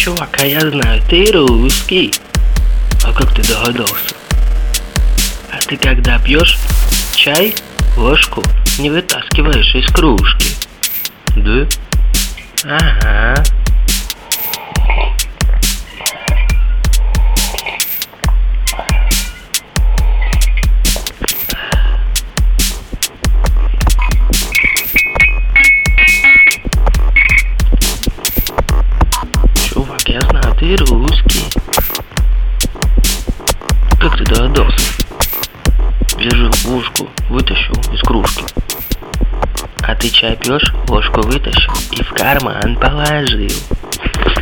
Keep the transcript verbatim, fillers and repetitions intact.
Чувак, а я знаю, ты русский. А как ты догадался? А ты когда пьешь чай, ложку не вытаскиваешь из кружки? Да? Ага. Чувак, я знаю, ты русский. Как ты догадался? Я же ложку вытащил из кружки. А ты чай пьешь, ложку вытащил и в карман положил.